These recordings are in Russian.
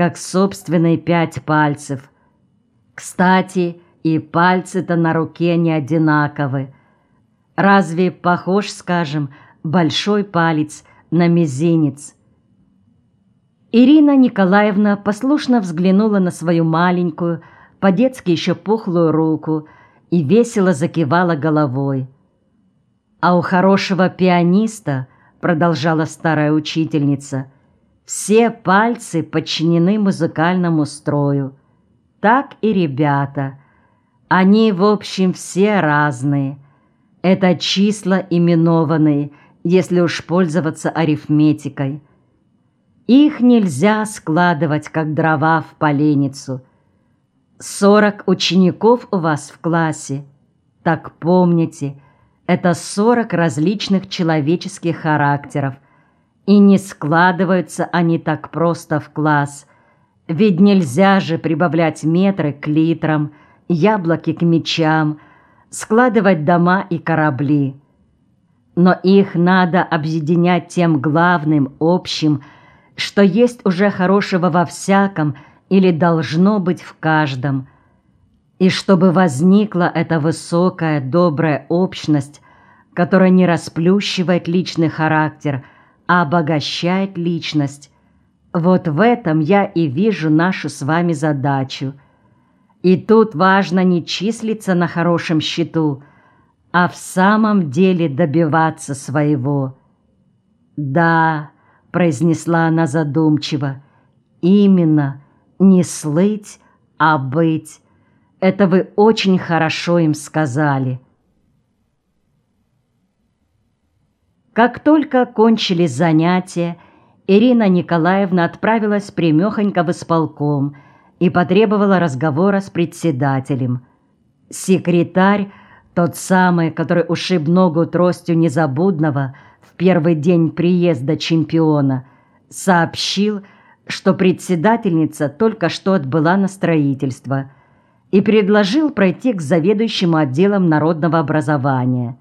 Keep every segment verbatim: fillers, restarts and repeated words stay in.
как собственные пять пальцев. Кстати, и пальцы-то на руке не одинаковы. Разве похож, скажем, большой палец на мизинец? Ирина Николаевна послушно взглянула на свою маленькую, по-детски еще пухлую руку и весело закивала головой. «А у хорошего пианиста, — продолжала старая учительница, — все пальцы подчинены музыкальному строю. Так и ребята. Они, в общем, все разные. Это числа именованные, если уж пользоваться арифметикой. Их нельзя складывать, как дрова в поленницу. Сорок учеников у вас в классе. Так помните, это сорок различных человеческих характеров, и не складываются они так просто в класс. Ведь нельзя же прибавлять метры к литрам, яблоки к мечам, складывать дома и корабли. Но их надо объединять тем главным, общим, что есть уже хорошего во всяком или должно быть в каждом. И чтобы возникла эта высокая, добрая общность, которая не расплющивает личный характер, а обогащает личность, вот в этом я и вижу нашу с вами задачу. И тут важно не числиться на хорошем счету, а в самом деле добиваться своего. «Да», — произнесла она задумчиво, — «именно, не слыть, а быть. Это вы очень хорошо им сказали». Как только кончились занятия, Ирина Николаевна отправилась прямехонько в исполком и потребовала разговора с председателем. Секретарь, тот самый, который ушиб ногу тростью Незабудного в первый день приезда чемпиона, сообщил, что председательница только что отбыла на строительство, и предложил пройти к заведующему отделом народного образования.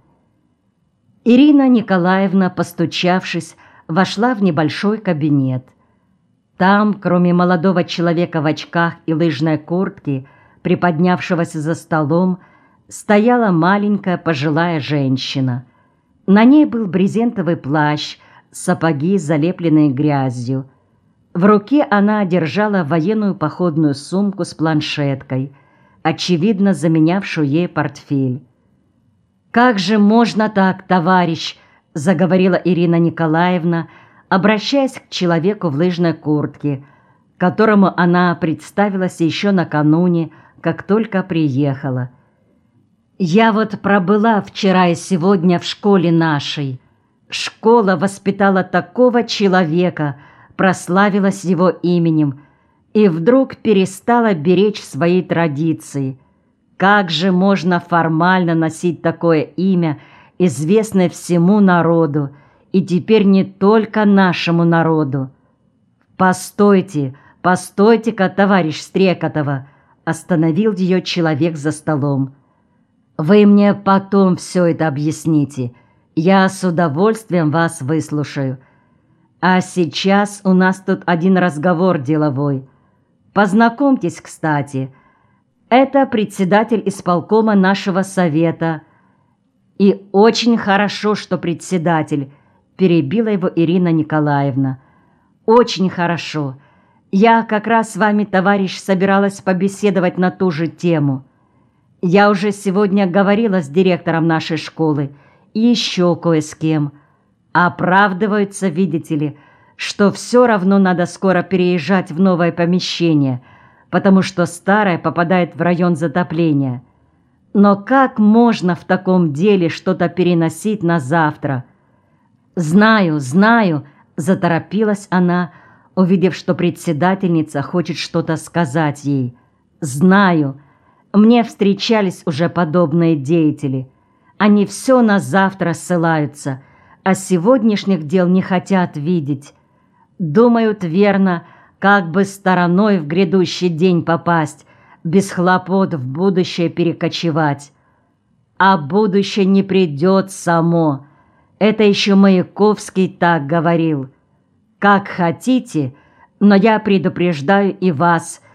Ирина Николаевна, постучавшись, вошла в небольшой кабинет. Там, кроме молодого человека в очках и лыжной куртке, приподнявшегося за столом, стояла маленькая пожилая женщина. На ней был брезентовый плащ, сапоги, залепленные грязью. В руке она держала военную походную сумку с планшеткой, очевидно заменявшую ей портфель. «Как же можно так, товарищ?» — заговорила Ирина Николаевна, обращаясь к человеку в лыжной куртке, которому она представилась еще накануне, как только приехала. «Я вот пробыла вчера и сегодня в школе нашей. Школа воспитала такого человека, прославилась его именем, и вдруг перестала беречь свои традиции. Как же можно формально носить такое имя, известное всему народу, и теперь не только нашему народу?» «Постойте, постойте-ка, товарищ Стрекотова!» — остановил ее человек за столом. «Вы мне потом все это объясните. Я с удовольствием вас выслушаю. А сейчас у нас тут один разговор деловой. Познакомьтесь, кстати. Это председатель исполкома нашего совета». «И очень хорошо, что председатель», — перебила его Ирина Николаевна. «Очень хорошо. Я как раз с вами, товарищ, собиралась побеседовать на ту же тему. Я уже сегодня говорила с директором нашей школы и еще кое с кем. Оправдываются, видите ли, что все равно надо скоро переезжать в новое помещение, потому что старое попадает в район затопления. Но как можно в таком деле что-то переносить на завтра?» «Знаю, знаю», — заторопилась она, увидев, что председательница хочет что-то сказать ей. «Знаю. Мне встречались уже подобные деятели. Они все на завтра ссылаются, а сегодняшних дел не хотят видеть. Думают, верно, как бы стороной в грядущий день попасть, без хлопот в будущее перекочевать. А будущее не придет само. Это еще Маяковский так говорил. Как хотите, Но я предупреждаю и вас,